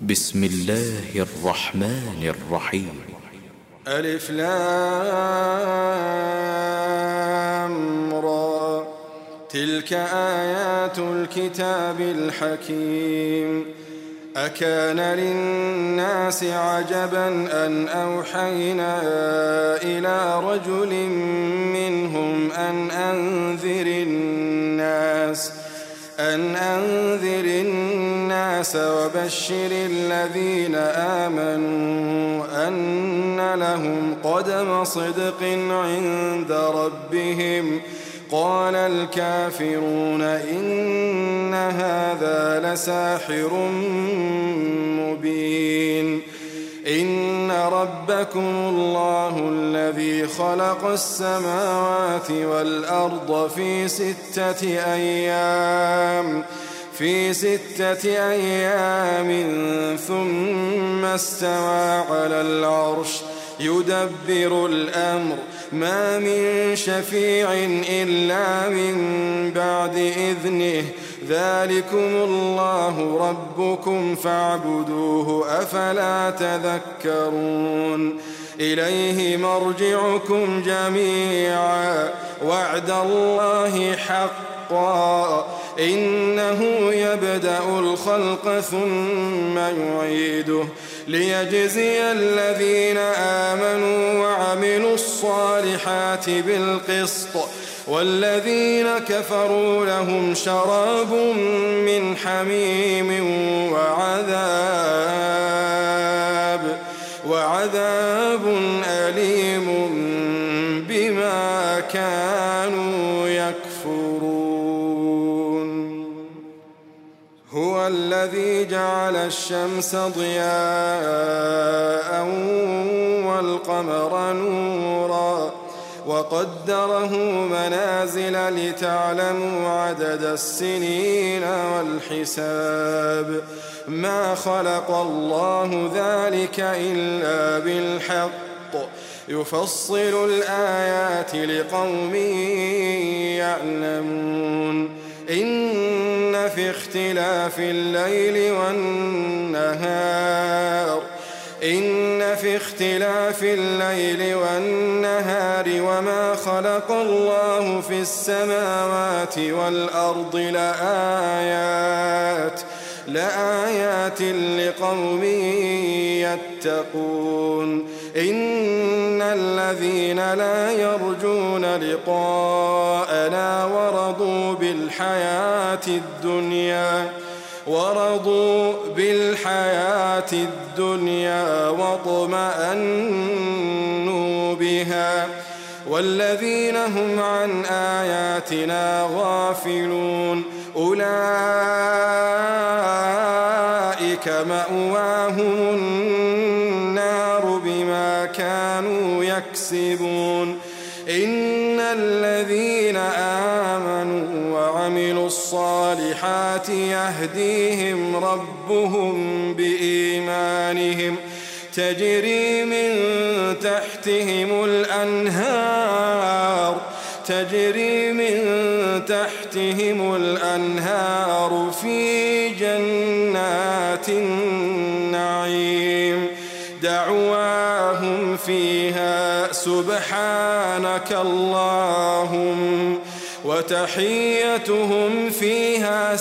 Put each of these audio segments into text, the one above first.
بسم الله الرحمن الرحيم. ألف لام را، تلك آيات الكتاب الحكيم. أكان للناس عجبا أن أوحينا إلى رجل منهم أن أنذر الناس وبشر الذين آمنوا أن لهم قدم صدق عند ربهم. قال الكافرون إن هذا لساحر مبين. إن ربكم الله الذي خلق السماوات والأرض في ستة أيام ثم استوى على العرش يدبر الأمر ما من شفيع إلا من بعد إذنه. ذلكم الله ربكم فاعبدوه أفلا تذكرون. إليه مرجعكم جميعا وعد الله حقا إنه يبدأ الخلق ثم يعيده ليجزي الذين آمنوا وعملوا الصالحات بالقسط والذين كفروا لهم شراب من حميم وعذاب أليم بما كانوا يكفرون. هو الذي جعل الشمس ضياء والقمر نورا وقدره منازل لتعلموا عدد السنين والحساب. ما خلق الله ذلك إلا بالحق يفصل الآيات لقوم يعلمون. إن في اختلاف الليل والنهار وما خلق الله في السماوات والأرض لآيات لقوم يتقون. إن الذين لا يرجون لقاءنا ورضوا بالحياة الدنيا واطمأنوا بها والذين هم عن آياتنا غافلون أولئك مأواهم النار بما كانوا يكسبون. إن الذين آمنوا وعملوا الصالحات يهديهم ربهم بإيمانهم تجري من تحتهم الأنهار في جنات النعيم. دعواهم فيها سبحانك اللهم وتحيتهم فيها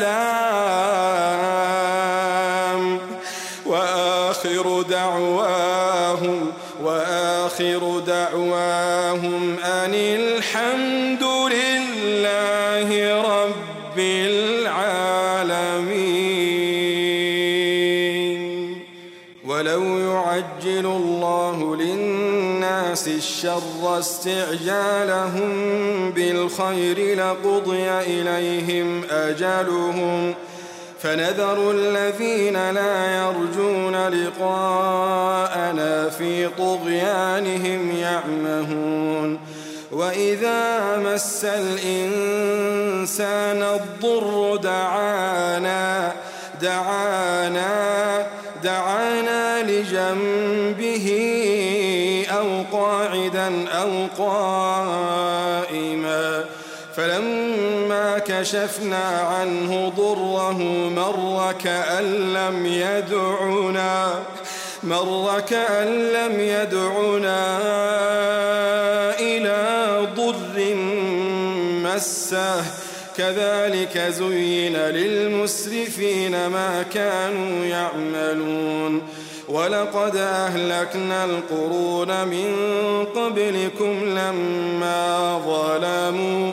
سلام وآخر دعواهم أن الحمد لله رب العالمين. ولو يعجل الله للناس الشر استعجالهم بالخير لقضي إليهم أجلهم فنذر الذين لا يرجون لقاءنا في طغيانهم يعمهون. وإذا مس الإنسان الضر دعانا لجنبه أو قاعدا أو قائما فلما كشفنا عنه ضره مر كأن لم يدعنا إلى ضر مسه كذلك زين للمسرفين ما كانوا يعملون ولقد أهلكنا القرون من قبلكم لما ظلموا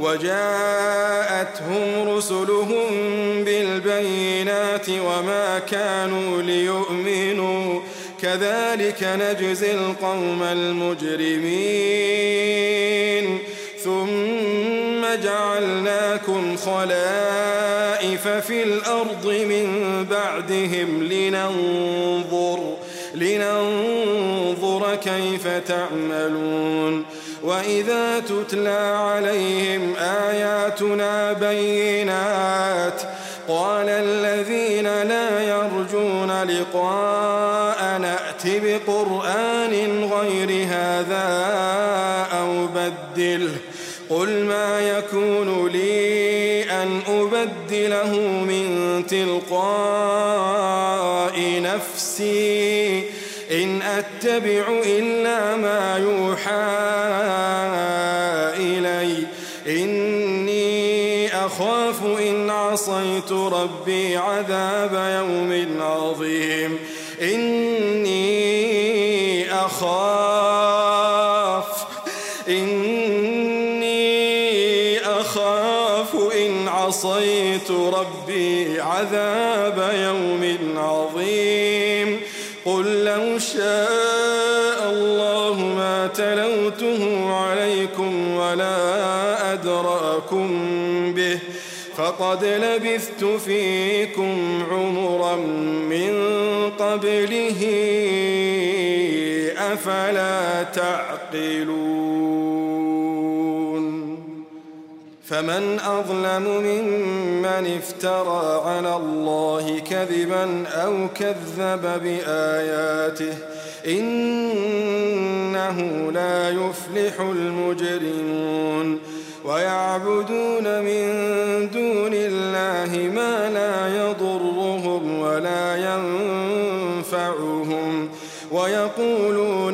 وجاءتهم رسلهم بالبينات وما كانوا ليؤمنوا كذلك نجزي القوم المجرمين ثم جعلناكم خلائف في الأرض من بعدهم لننظر كيف تعملون وإذا تتلى عليهم آياتنا بينات قال الذين لا يرجون لقاءنا ائت بقرآن غير هذا أو بدله قل ما يكون لي أن أبدله من تلقاء نفسي إن أتبع إلا ما يوحى إلي إني أخاف إن عصيت ربي عذاب يوم عظيم إني أخاف إن عصيت ربي عذاب يوم عظيم قل لو شاء الله ما تلوته عليكم ولا أدراكم به فقد لبثت فيكم عمرا من قبله أفلا تعقلون فمن أظلم ممن افترى على الله كذبا أو كذب بآياته إنه لا يفلح المجرمون ويعبدون من دون الله ما لا يضرهم ولا ينفعهم ويقولون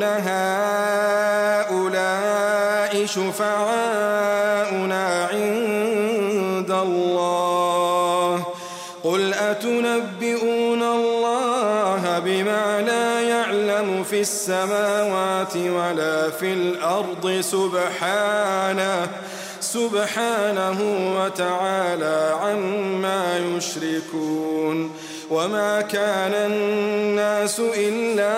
هؤلاء شفعاؤنا عند الله قل أتنبئون الله بما لا يعلم في السماوات ولا في الأرض سبحانه وتعالى عما يشركون وما كان الناس إلا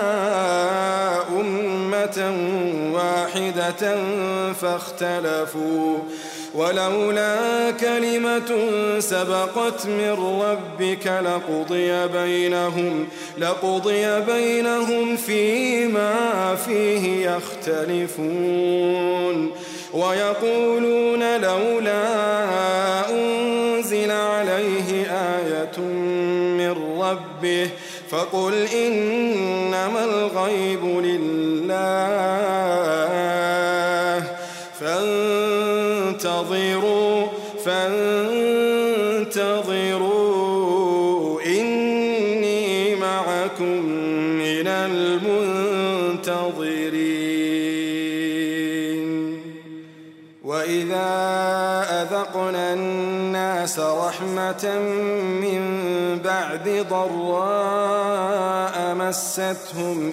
أمة واحدة فاختلفوا ولولا كلمة سبقت من ربك لقضي بينهم فيما فيه يختلفون ويقولون لولا أنزل عليه آية من ربه فقل إنما الغيب لله فانتظروا إني معكم من المنتظرين وإذا أذقنا الناس رحمة من بعد ضراء مستهم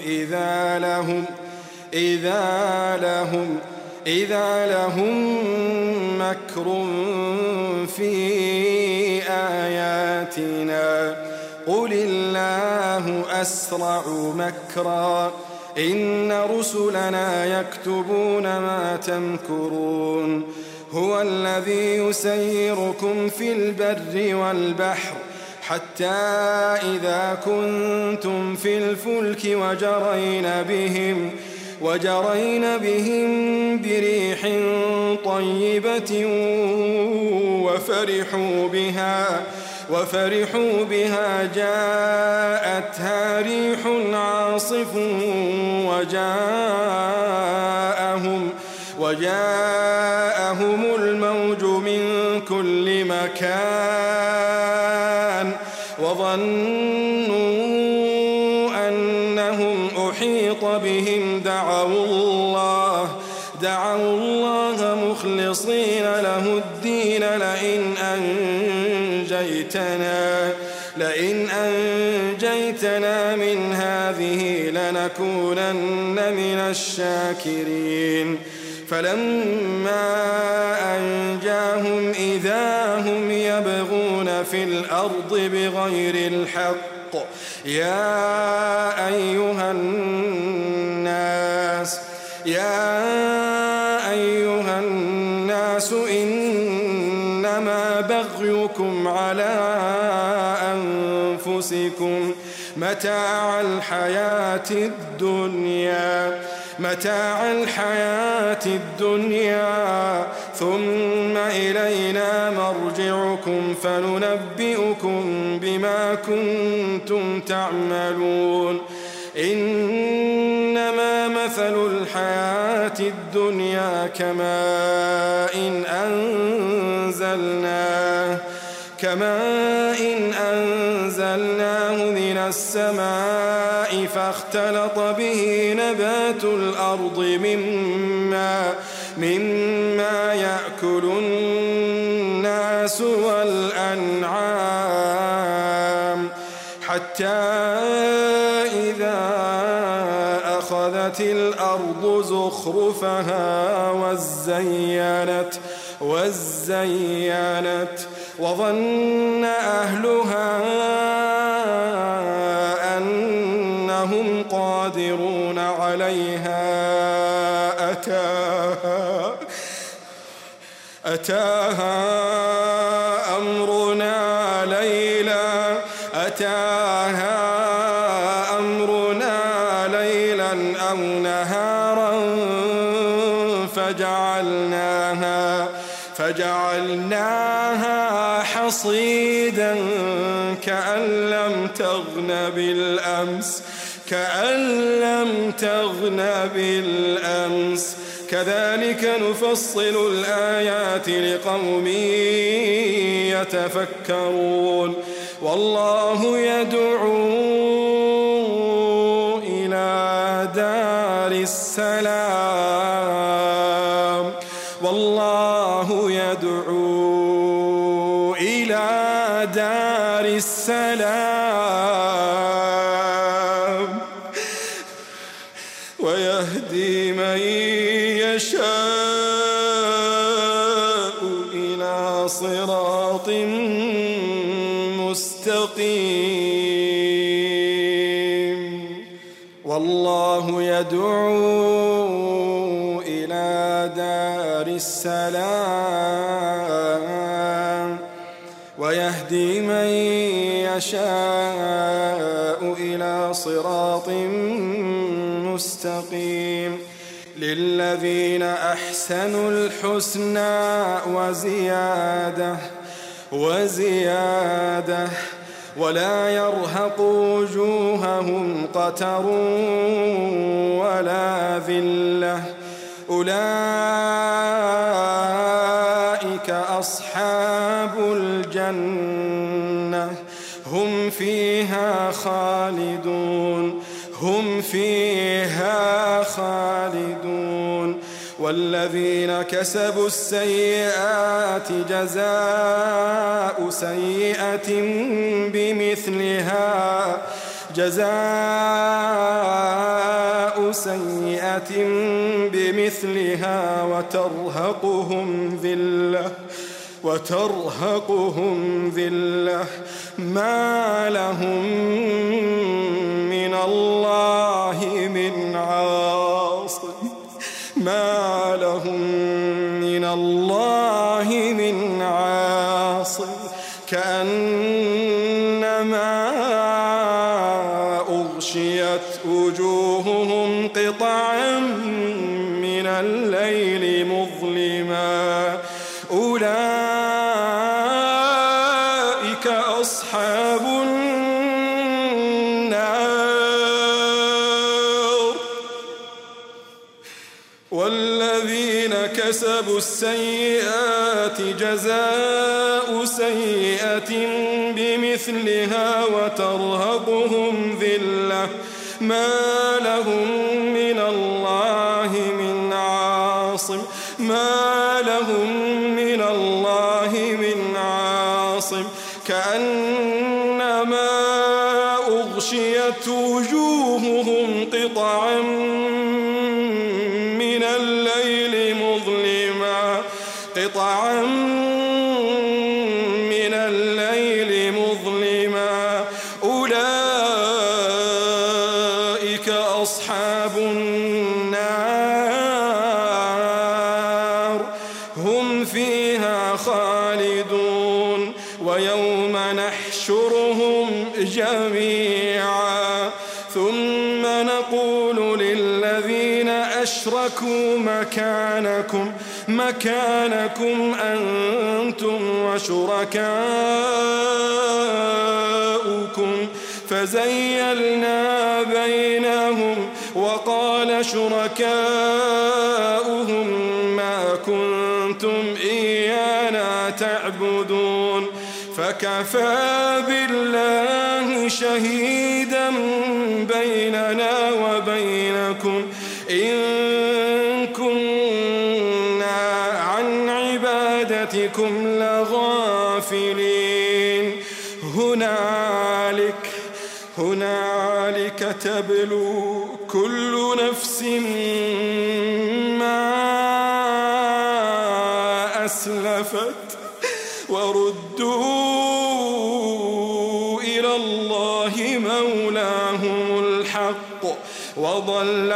إذا لهم مكر في آياتنا قل الله أسرع مكرا إن رسلنا يكتبون ما تمكرون هو الذي يسيركم في البر والبحر حتى إذا كنتم في الفلك وجرين بهم بريح طيبة وفرحوا بها جاءتها ريح عاصف وجاءهم الموج من كل مكان وظنوا أنهم أحيط بهم دعوا الله مخلصين له الدين لئن أنجيتنا من هذه لنكونن من الشاكرين فلما أنجاهم إذا هم يبغون في الأرض بغير الحق يا أيها الناس إنما بغيكم على أنفسكم متاع الحياة الدنيا ثم إلينا مرجعكم فننبئكم بما كنتم تعملون إنما مثل الحياة الدنيا كماء إن أنزلناه من السماء فاختلط به نبات الأرض مما يأكل الناس والأنعام حتى إذا أخذت الأرض زخرفها وزينت وظن أهلها أنهم قادرون عليها أتاها أمرنا ليلا أو نهارا فجعلناها حصيدا كأن لم تغن بالأمس كذلك نفصل الآيات لقوم يتفكرون والله يدعو إلى دار السلام ويهدي من يشاء إلى صراط مستقيم والله يدعو إلى دار السلام ويهدي من يشاء إلى صراط مستقيم للذين أحسنوا الحسنى وزيادة ولا يرهق وجوههم قتر ولا ذلة أولئك أصحاب الجنة هم فيها خالدون والذين كسبوا السيئات جزاء سيئة بمثلها وترهقهم ذلة ما لهم من الله من عاصم كأنما أغشيت وجوههم قطعا من الليل مظلما أولئك أصحاب النار والذين كسبوا السيئات جزاء سيئة بمثلها وترهقهم ذلة ما لهم من الله من عاصم كأنما أغشيت وجوههم قطعا من الليل مظلما أولئك أصحاب النار هم فيها خالدون ويوم نحشرهم جميعا ثم نقول للذين أشركوا مكانكم أنتم وشركاؤكم فزيلنا بينهم وقال شركاؤهم ما كنتم إيانا تعبدون فكفى بالله شهيدا بيننا وبينكم إن كنا عن عبادتكم لغافلين هنالك تبلو كل نفس ما أسلفت وردوا إلى الله مولاهم الحق وضل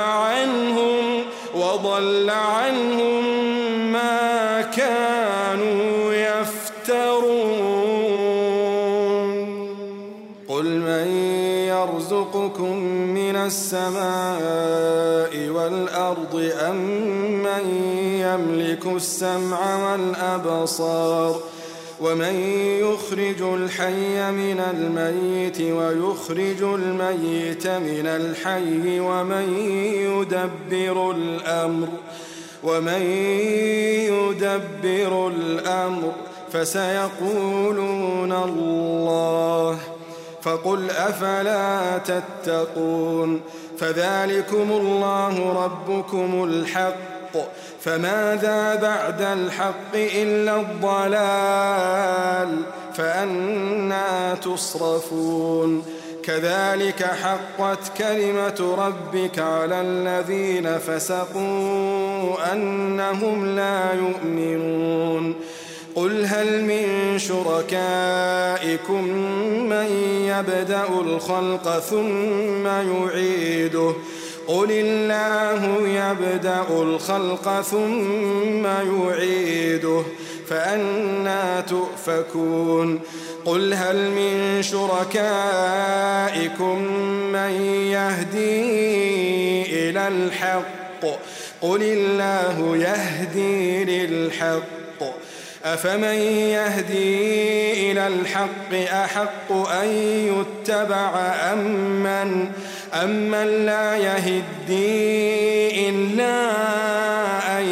عنهم ما كانوا يفترون قل من يرزقكم من السماء والأرض أم من يملك السمع والأبصار ومن يخرج الحي من الميت ويخرج الميت من الحي ومن يدبر الأمر فسيقولون الله فقل أفلا تتقون فذلكم الله ربكم الحق فماذا بعد الحق إلا الضلال فأنى تصرفون كذلك حقت كلمة ربك على الذين فسقوا أنهم لا يؤمنون قل هل من شركائكم من يبدأ الخلق ثم يعيده قل الله يبدأ الخلق ثم يعيده فأنى تؤفكون قل هل من شركائكم من يهدي إلى الحق قل الله يهدي للحق أفمن يهدي إلى الحق أحق أن يتبع أمن لا يهدي إلا أن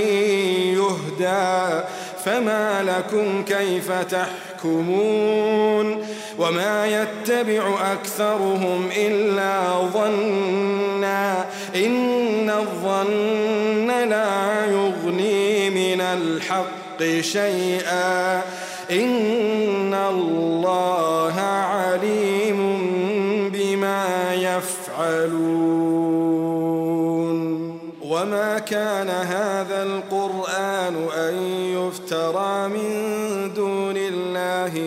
يهدى فما لكم كيف تحكمون وما يتبع أكثرهم إلا ظنا إن الظن لا يغني من الحق شيئا إن الله عليم بما يفعلون وما كان هذا القرآن أن يفترى من دون الله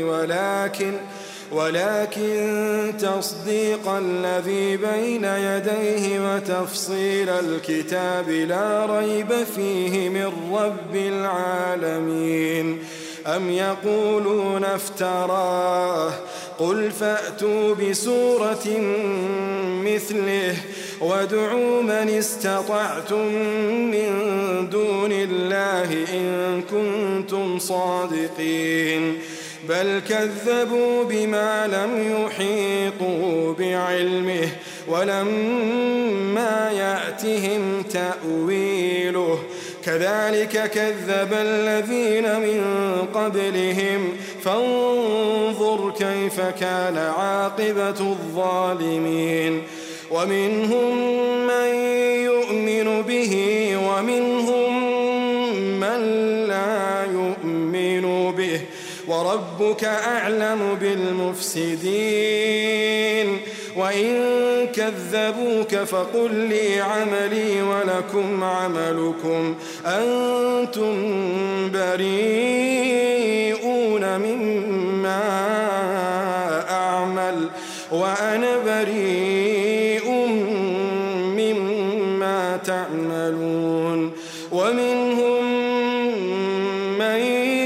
ولكن تصديق الذي بين يديه وتفصيل الكتاب لا ريب فيه من رب العالمين أم يقولون افتراه قل فأتوا بسورة مثله وادعوا من استطعتم من دون الله إن كنتم صادقين بل كذبوا بما لم يحيطوا بعلمه ولما يأتهم تأويله كذلك كذب الذين من قبلهم فانظر كيف كان عاقبة الظالمين ومنهم من يؤمن به ومنهم من لا يؤمن به وربك أعلم بالمفسدين وإن كذبوك فقل لي عملي ولكم عملكم أنتم بريئون مما أعمل وأنا بريء مما تعملون ومنهم من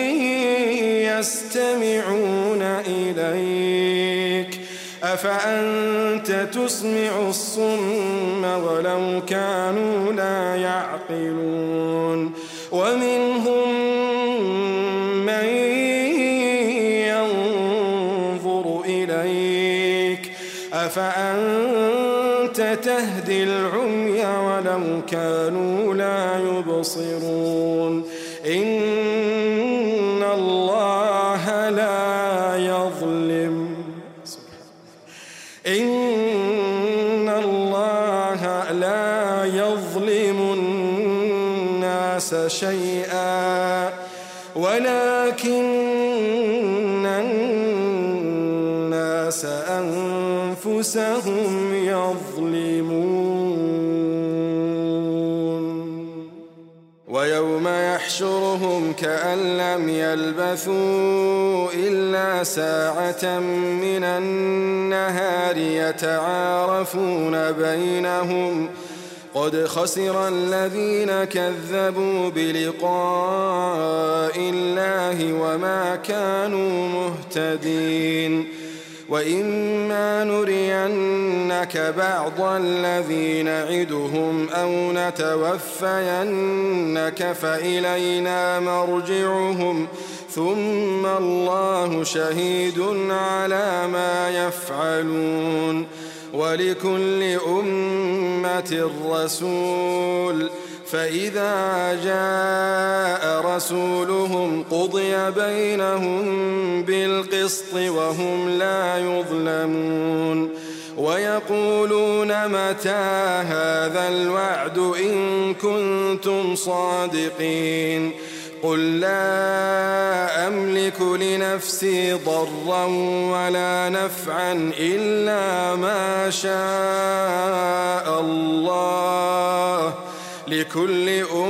يستمعون إليك أفأنت تسمع الصم ولو كانوا لا يعقلون ومنهم من ينظر إليك أفأنت تهدي العمي ولو كانوا لا يبصرون إن الله لا يظلم الناس شيئا ولكن الناس أنفسهم يظلمون ويوم يحشرهم كأن لم يلبثوا إلا ساعة من النهار يتعارفون بينهم قد خسر الذين كذبوا بلقاء الله وما كانوا مهتدين وإما نرينك بعض الذي نعدهم أو نتوفينك فإلينا مرجعهم ثم الله شهيد على ما يفعلون ولكل أمة رسول فإذا جاء رسولهم قضي بينهم بالقسط وهم لا يظلمون ويقولون متى هذا الوعد إن كنتم صادقين قل لا أملك لنفسي ضرا ولا نفعا إلا ما شاء الله لكل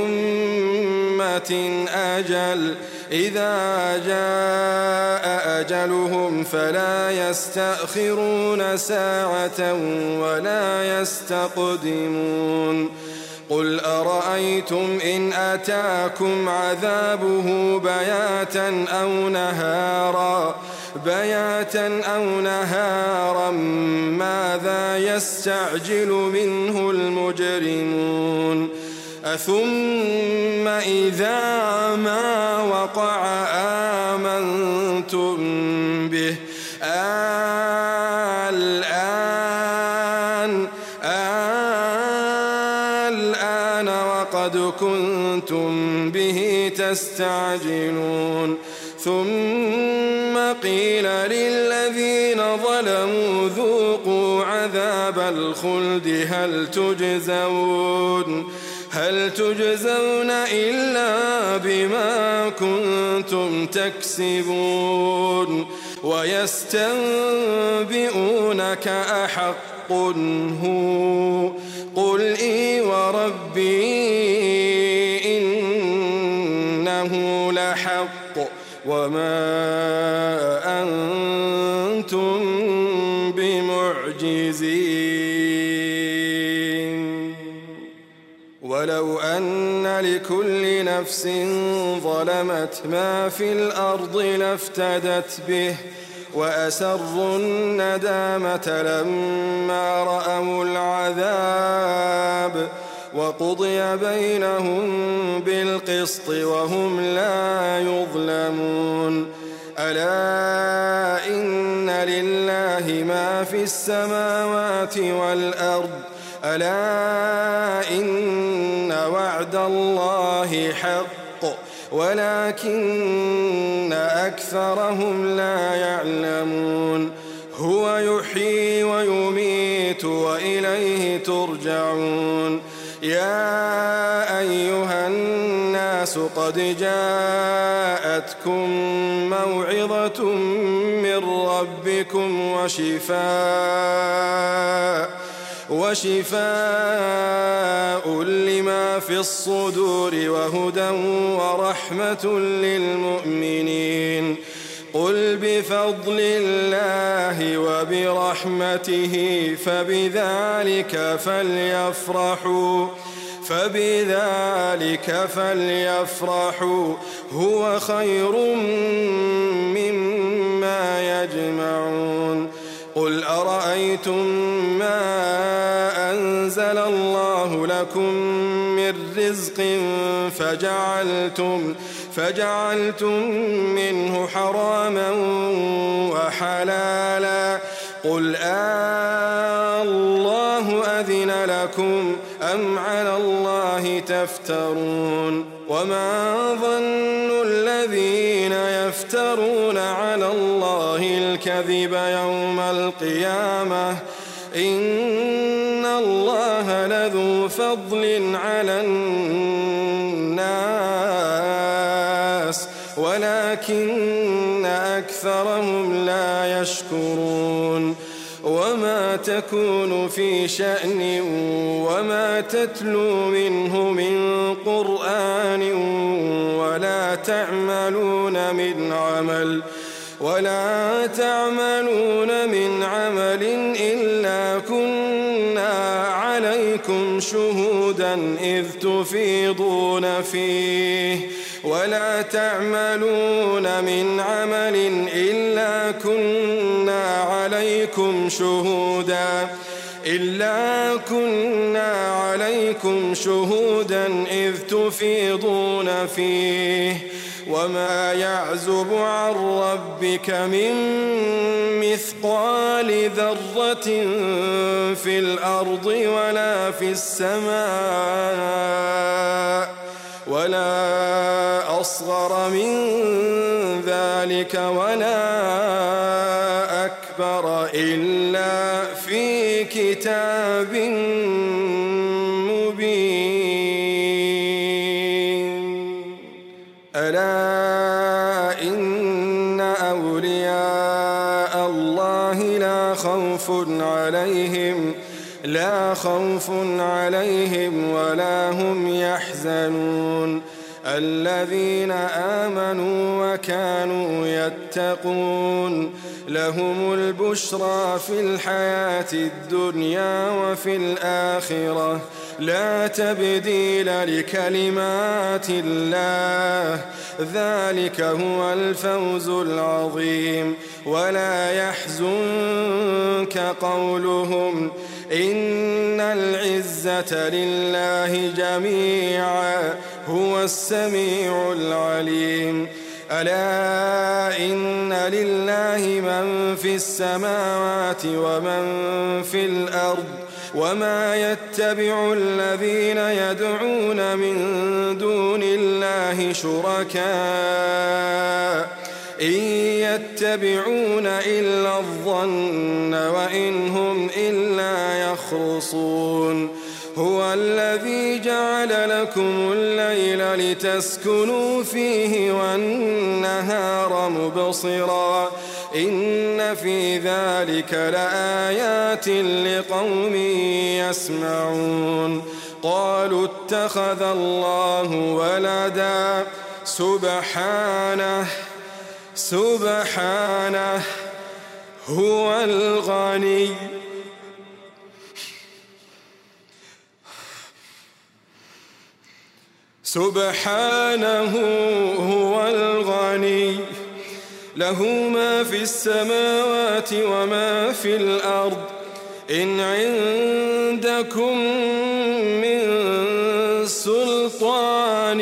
أمة أجل إذا جاء أجلهم فلا يستأخرون ساعة ولا يستقدمون قل أرأيتم إن أتاكم عذابه بياتا أو نهارا ماذا يستعجل منه المجرمون أثم إذا ما وقع آمنتم به الآن وقد كنتم به تستعجلون ثم قيل للذين ظلموا ذوقوا عذاب الخلد هل تجزون إلا بما كنتم تكسبون ويستنبئونك أحق هو قل إي وربي إنه لحق وما أنتم بمعجزين ولو أن لكل نفس ظلمت ما في الأرض لافتدت به وأسروا الندامة لما رأوا العذاب وقضي بينهم بالقسط وهم لا يظلمون ألا إن لله ما في السماوات والأرض ألا إن وعد الله حق ولكن أكثرهم لا يعلمون هو يحيي ويميت وإليه ترجعون يا أيها الناس قد جاءتكم موعظة من ربكم وشفاء لما في الصدور وهدى ورحمة للمؤمنين قل بفضل الله وبرحمته فبذلك فليفرحوا هو خير مما يجمعون قل أرأيتم ما أنزل الله لكم من رزق فجعلتم منه حراما وحلالا قل الله أذن لكم أم على الله تفترون وما ظن الذين يفترون على الله الكذب يوم القيامة إن الله لذو فضل على الناس ولكن أكثرهم لا يشكرون وما تكون في شأن وما تتلو منه من قرآن ولا تعملون من عمل إلا كنا عليكم شهودا إذ تفيضون فيه ولا تعملون من عمل إلا كنا عليكم شهودا إذ تفيضون فيه وما يعزب عن ربك من مثقال ذرة في الأرض ولا في السماء ولا أصغر من ذلك ولا أكبر إلا في كتاب مبين ألا إن أولياء الله لا خوف عليهم ولا هم يحزنون الذين آمنوا وكانوا يتقون لهم البشرى في الحياة الدنيا وفي الآخرة لا تبديل لكلمات الله ذلك هو الفوز العظيم ولا يحزنك قولهم إن العزة لله جميعا هو السميع العليم ألا إن لله من في السماوات ومن في الأرض وما يتبع الذين يدعون من دون الله شركاء إن يتبعون إلا الظن وإن هم إلا يخرصون هو الذي جعل لكم الليل لتسكنوا فيه والنهار مبصرا إن في ذلك لآيات لقوم يسمعون قالوا اتخذ الله ولدا سبحانه هو الغني له ما في السماوات وما في الأرض إن عندكم من سلطان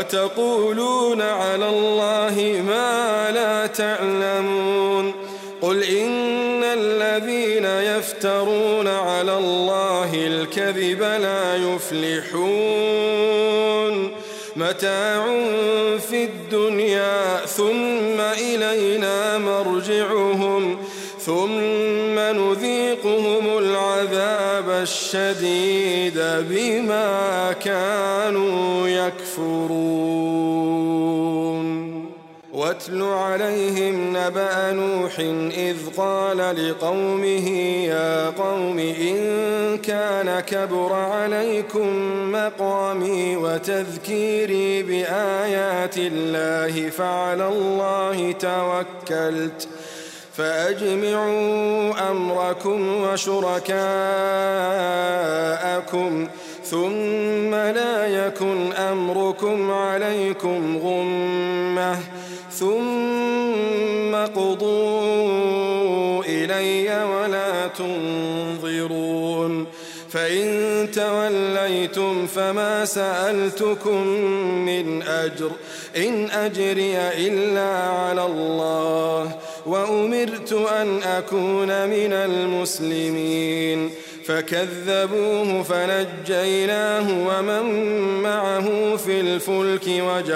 وتقولون على الله ما لا تعلمون قل إن الذين يفترون على الله الكذب لا يفلحون متاع في الدنيا ثم إلينا مرجعهم ثم نذيقهم العذاب الشديد بما كانوا يكفرون واتل عليهم نبأ نوح إذ قال لقومه يا قوم إن كان كبر عليكم مقامي وتذكيري بآيات الله فعلى الله توكلت فأجمعوا أمركم وشركاءكم ثم لا يكن أمركم عليكم غمة ثم قضوا إلي ولا تنظرون فإن توليتم فما سألتكم من أجر إن أجري إلا على الله وأمرت أن أكون من المسلمين فكذبوه فنجيناه ومن معه في الفلك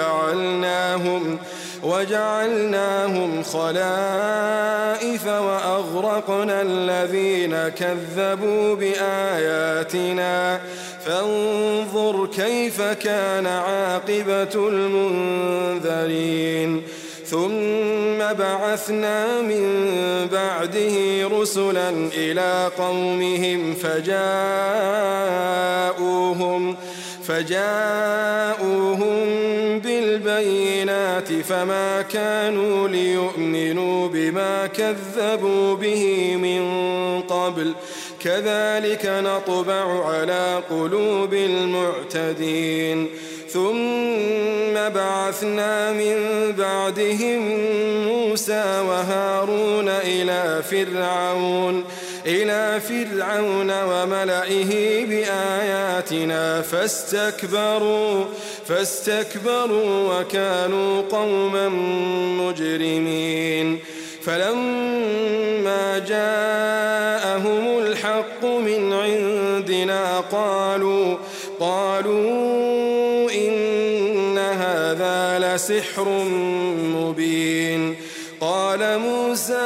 وجعلناهم خلائف وأغرقنا الذين كذبوا بآياتنا فانظر كيف كان عاقبة المنذرين ثم بعثنا من بعده رسلا إلى قومهم فجاءوهم بالبينات فما كانوا ليؤمنوا بما كذبوا به من قبل كذلك نطبع على قلوب المعتدين ثم بعثنا من بعدهم موسى وهارون إلى فرعون وملئه بآياتنا فاستكبروا وكانوا قوما مجرمين فلما جاءهم الحق من عندنا قالوا إن هذا لسحر مبين قال موسى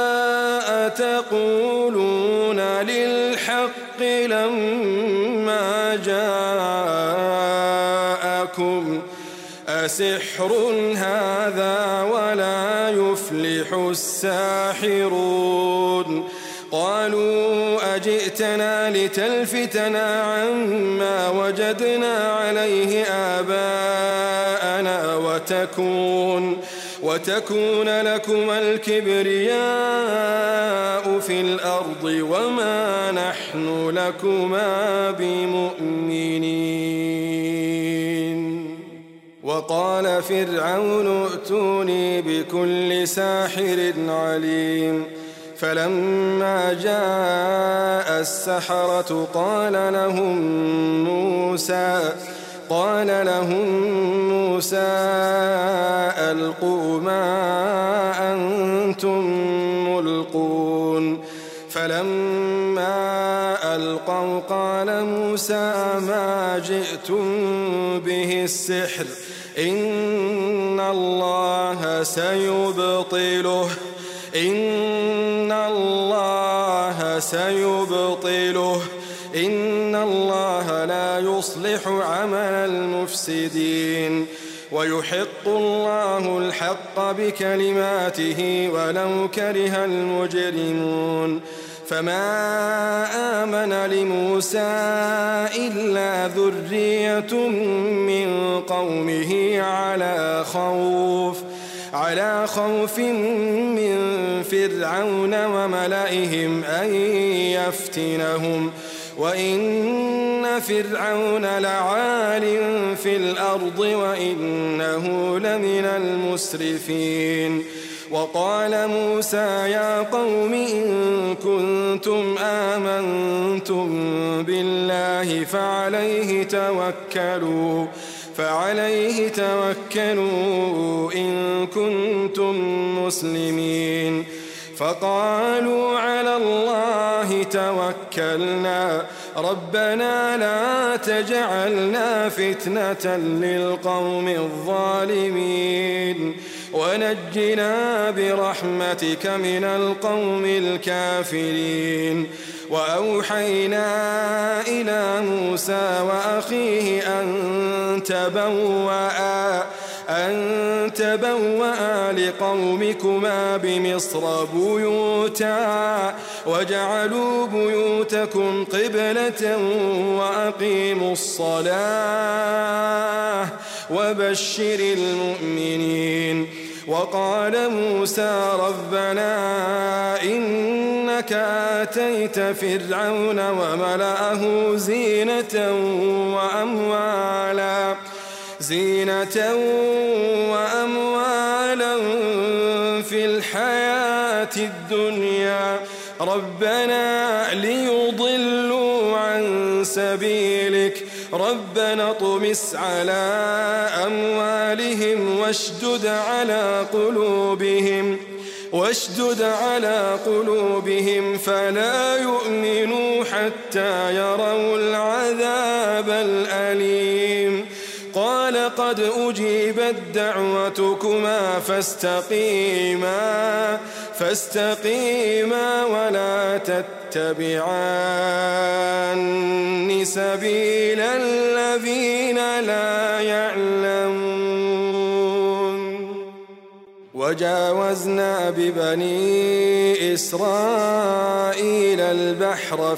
أتقولون للحق لما جاءكم أسحر هذا ولا يفلح الساحرون قالوا أجئتنا لتلفتنا عما وجدنا عليه آباءنا وتكون لكما الكبرياء في الأرض وما نحن لكما بمؤمنين وقال فرعون ائتوني بكل ساحر عليم فلما جاء السحرة قال لهم موسى ألقوا ما أنتم ملقون فلما ألقوا قال موسى ما جئتم به السحر إن الله سيبطله إن الله لا يصلح عمل المفسدين ويحق الله الحق بكلماته ولو كره المجرمون فما آمن لموسى إلا ذرية من قومه على خوف من فرعون وملئهم أن يفتنهم وإن فرعون لعال في الأرض وإنه لمن المسرفين وقال موسى يا قوم إن كنتم آمنتم بالله فعليه توكلوا إن كنتم مسلمين فقالوا على الله توكلنا ربنا لا تجعلنا فتنة للقوم الظالمين ونجنا برحمتك من القوم الكافرين وأوحينا إلى موسى وأخيه أن تبوأ لقومكما بمصر بيوتا واجعلوا بيوتكم قبلة وأقيموا الصلاة وبشر المؤمنين وقال موسى ربنا إنك آتيت فرعون وملأه زينة وأموالا في الحياة الدنيا ربنا ليضلوا عن سبيلك ربنا اطمس على أموالهم واشدد على قلوبهم فلا يؤمنوا حتى يروا العذاب الأليم قال قد أجيبت دعوتكما فاستقيما ولا تتبعان سبيل الذين لا يعلمون وجاوزنا ببني إسرائيل البحر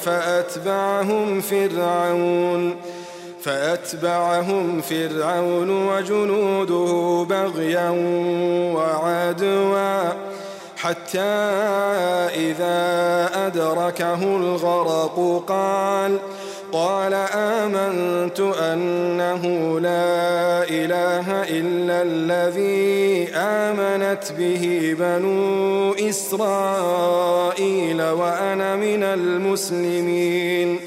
فأتبعهم فرعون وجنوده بغيا وعدوا حتى إذا أدركه الغرق قال آمنت أنه لا إله إلا الذي آمنت به بنو إسرائيل وأنا من المسلمين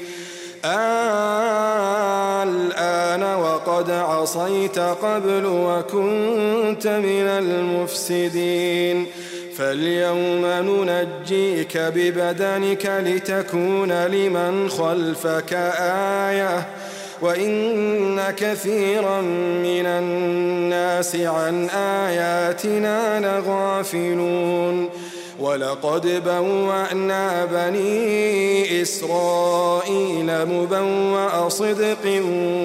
الآن وقد عصيت قبل وكنت من المفسدين فاليوم ننجيك ببدنك لتكون لمن خلفك آية وإن كثيرا من الناس عن آياتنا لغافلون ولقد بوأنا بني إسرائيل مبوأ صدق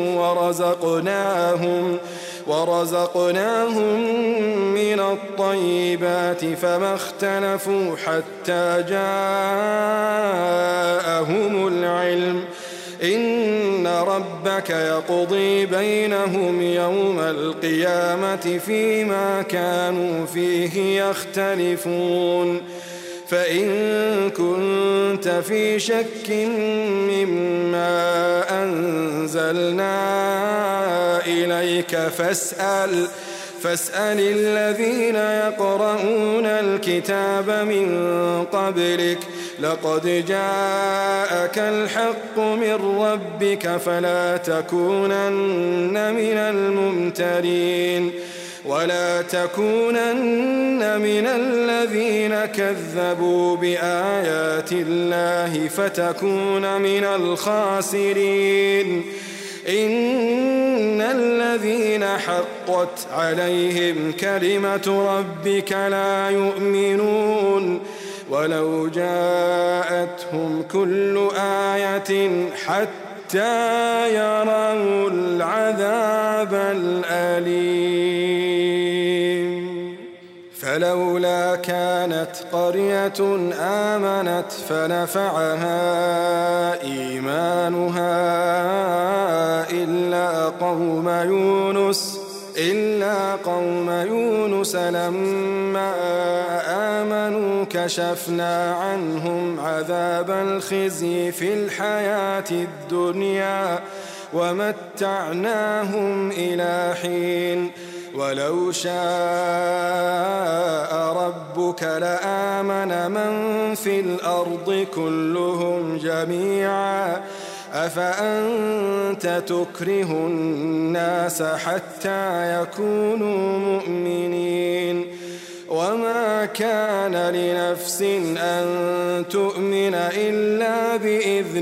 ورزقناهم من الطيبات فما اختلفوا حتى جاءهم العلم إن ربك يقضي بينهم يوم القيامة فيما كانوا فيه يختلفون فإن كنت في شك مما أنزلنا إليك فاسأل الذين يقرؤون الكتاب من قبلك لقد جاءك الحق من ربك فلا تكونن من الممترين ولا تكونن من الذين كذبوا بآيات الله فتكون من الخاسرين إن الذين حقت عليهم كلمة ربك لا يؤمنون ولو جاءتهم كل آية حتى يروا العذاب الأليم فلولا كانت قرية آمنت فنفعها إيمانها إلا قوم يونس لما آمنوا كشفنا عنهم عذاب الخزي في الحياة الدنيا ومتعناهم إلى حين ولو شاء ربك لآمن من في الأرض كلهم جميعا أفأنت تكره الناس حتى يكونوا مؤمنين وما كان لنفس أن تؤمن إلا بإذن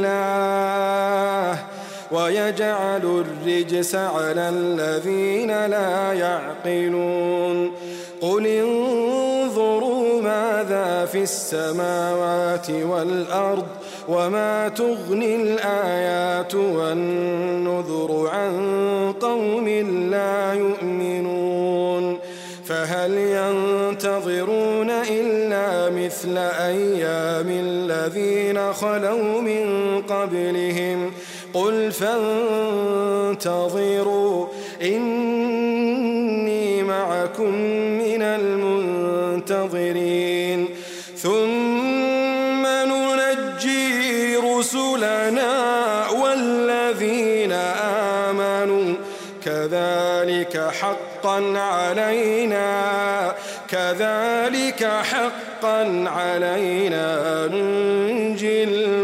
الله ويجعل الرجس على الذين لا يعقلون قل انظروا ماذا في السماوات والأرض وما تغني الآيات والنذر عن قوم لا يؤمنون فهل ينتظرون إلا مثل أيام الذين خلوا من قبلهم قل فانتظروا إني معكم من المنتظرين ثم ننجي رسلنا والذين آمنوا كذلك حقا علينا ننجي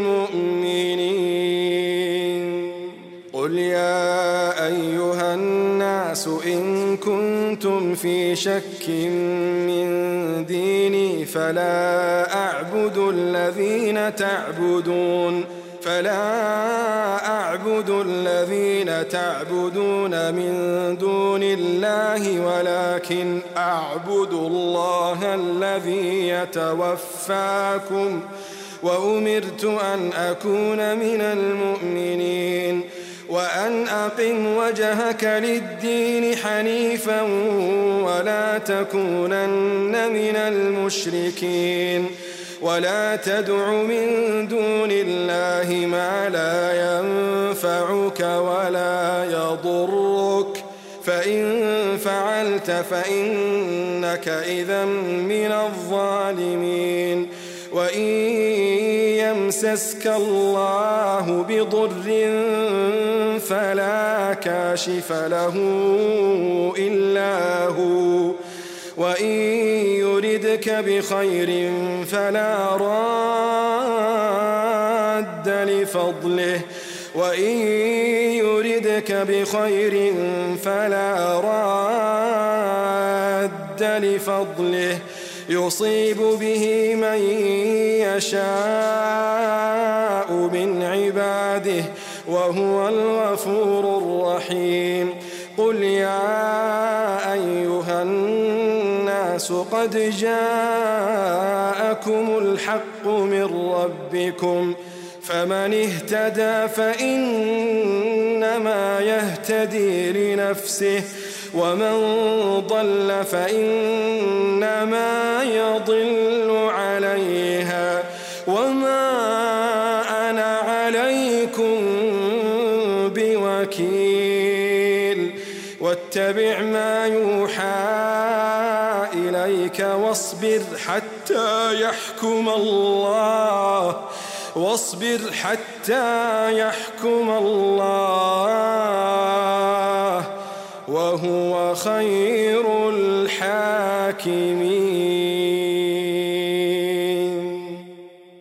المؤمنين قل يا أيها الناس إن كنتم في شك من ديني فلا أعبد الذين تعبدون من دون الله ولكن أعبد الله الذي يتوفاكم وأمرت أن أكون من المؤمنين وأن أقم وجهك للدين حنيفا ولا تكونن من المشركين ولا تدع من دون الله ما لا ينفعك ولا يضرك فإن فعلت فإنك إذا من الظالمين وإن يمسسك الله بضر فلا كاشف له إلا هو وإن يردك بخير فلا راد لفضله يصيب به من يشاء من عباده وهو الغفور الرحيم قل يا أيها الناس قد جاءكم الحق من ربكم فمن اهتدى فإنما يهتدي لنفسه ومن ضل فإنما يضل عليها وما أنا عليكم بوكيل واتبع ما يوحى إليك واصبر حتى يحكم الله وهو خير الحاكمين.